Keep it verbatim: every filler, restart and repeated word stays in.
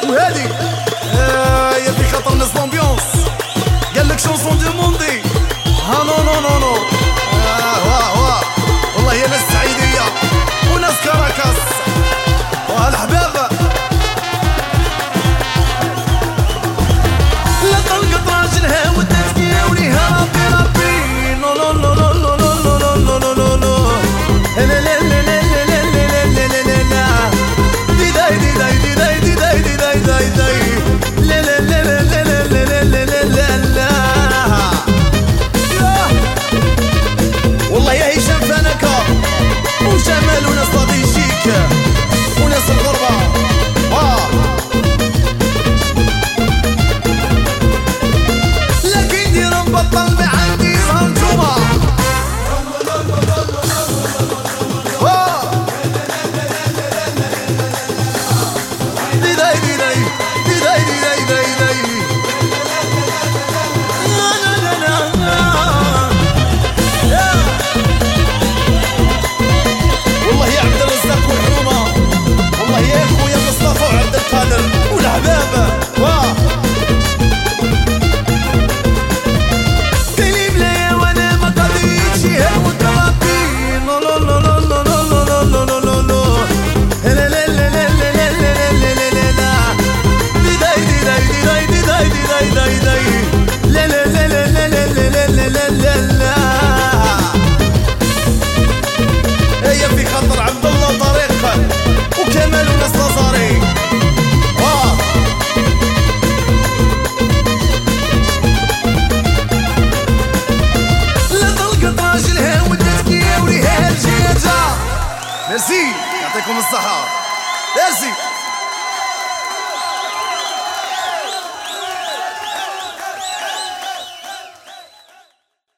وهادي آه يا في خطر ناس لومبيونس قال لك شونسون دوموندي ها نو نو نو نو آه واه واه والله يا ناس سعيدية وناس كاراكاس واه الحباب لا طلقت راجلها والتزكية وليها ربي ربي نو نو نو نو نو نو نو نو نو نو نو لا لا لا لا لا لا لا لا لا لا لا دي داي دي داي دي داي دي داي دي داي داي داي لا لا لا لا لا لا لا لا لا لا والله يا هشام فانكا وجمال وناس لابيجيك وناس الغربة واه لكن دير نبطل بعندي هانتوما دي داي دي داي دي داي دي داي